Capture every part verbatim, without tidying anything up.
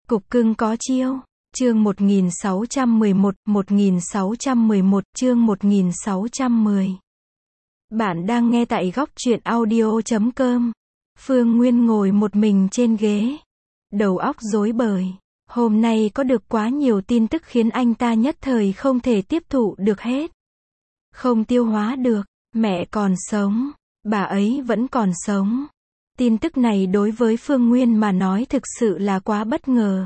Cục cưng có chiêu. Chương một nghìn sáu trăm mười một, một nghìn sáu trăm mười một, chương một nghìn sáu trăm mười. Bạn đang nghe tại góc truyện audio chấm com. Phương Nguyên ngồi một mình trên ghế, đầu óc rối bời. Hôm nay có được quá nhiều tin tức khiến anh ta nhất thời không thể tiếp thụ được hết. Không tiêu hóa được, mẹ còn sống, bà ấy vẫn còn sống. Tin tức này đối với Phương Nguyên mà nói thực sự là quá bất ngờ.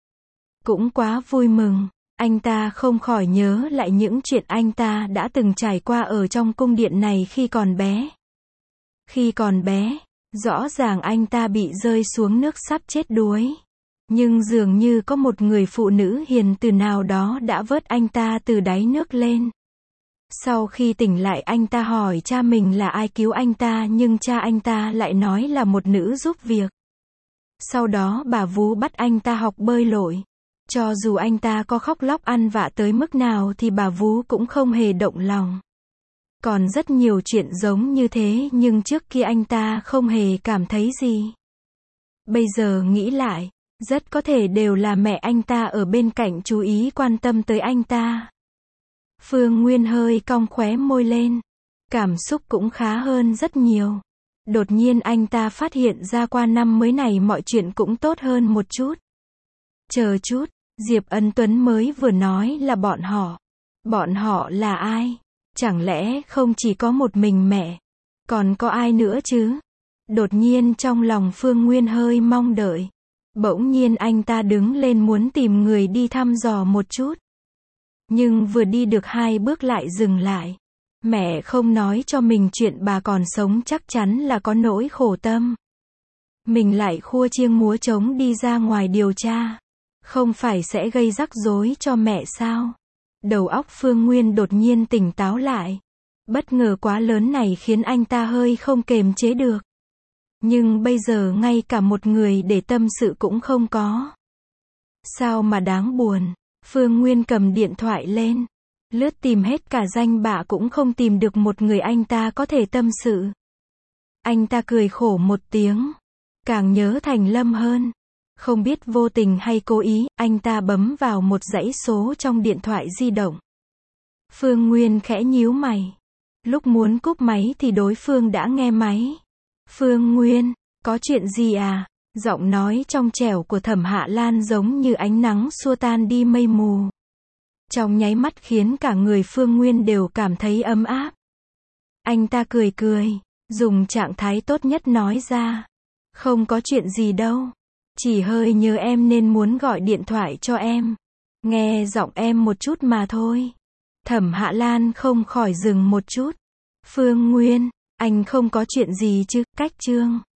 Cũng quá vui mừng, anh ta không khỏi nhớ lại những chuyện anh ta đã từng trải qua ở trong cung điện này khi còn bé. Khi còn bé, rõ ràng anh ta bị rơi xuống nước sắp chết đuối. Nhưng dường như có một người phụ nữ hiền từ nào đó đã vớt anh ta từ đáy nước lên. Sau khi tỉnh lại anh ta hỏi cha mình là ai cứu anh ta, nhưng cha anh ta lại nói là một nữ giúp việc. Sau đó bà vú bắt anh ta học bơi lội. Cho dù anh ta có khóc lóc ăn vạ tới mức nào thì bà vú cũng không hề động lòng. Còn rất nhiều chuyện giống như thế nhưng trước kia anh ta không hề cảm thấy gì. Bây giờ nghĩ lại, rất có thể đều là mẹ anh ta ở bên cạnh chú ý quan tâm tới anh ta. Phương Nguyên hơi cong khóe môi lên. Cảm xúc cũng khá hơn rất nhiều. Đột nhiên anh ta phát hiện ra qua năm mới này mọi chuyện cũng tốt hơn một chút. Chờ chút, Diệp Ân Tuấn mới vừa nói là bọn họ. Bọn họ là ai? Chẳng lẽ không chỉ có một mình mẹ? Còn có ai nữa chứ? Đột nhiên trong lòng Phương Nguyên hơi mong đợi. Bỗng nhiên anh ta đứng lên muốn tìm người đi thăm dò một chút. Nhưng vừa đi được hai bước lại dừng lại. Mẹ không nói cho mình chuyện bà còn sống chắc chắn là có nỗi khổ tâm. Mình lại khua chiêng múa trống đi ra ngoài điều tra. Không phải sẽ gây rắc rối cho mẹ sao? Đầu óc Phương Nguyên đột nhiên tỉnh táo lại. Bất ngờ quá lớn này khiến anh ta hơi không kềm chế được. Nhưng bây giờ ngay cả một người để tâm sự cũng không có. Sao mà đáng buồn. Phương Nguyên cầm điện thoại lên. Lướt tìm hết cả danh bạ cũng không tìm được một người anh ta có thể tâm sự. Anh ta cười khổ một tiếng. Càng nhớ Thành Lâm hơn. Không biết vô tình hay cố ý, anh ta bấm vào một dãy số trong điện thoại di động. Phương Nguyên khẽ nhíu mày. Lúc muốn cúp máy thì đối phương đã nghe máy. Phương Nguyên, có chuyện gì à? Giọng nói trong trẻo của Thẩm Hạ Lan giống như ánh nắng xua tan đi mây mù. Trong nháy mắt khiến cả người Phương Nguyên đều cảm thấy ấm áp. Anh ta cười cười, dùng trạng thái tốt nhất nói ra. Không có chuyện gì đâu. Chỉ hơi nhớ em nên muốn gọi điện thoại cho em. Nghe giọng em một chút mà thôi. Thẩm Hạ Lan không khỏi dừng một chút. Phương Nguyên, anh không có chuyện gì chứ? Cách chương.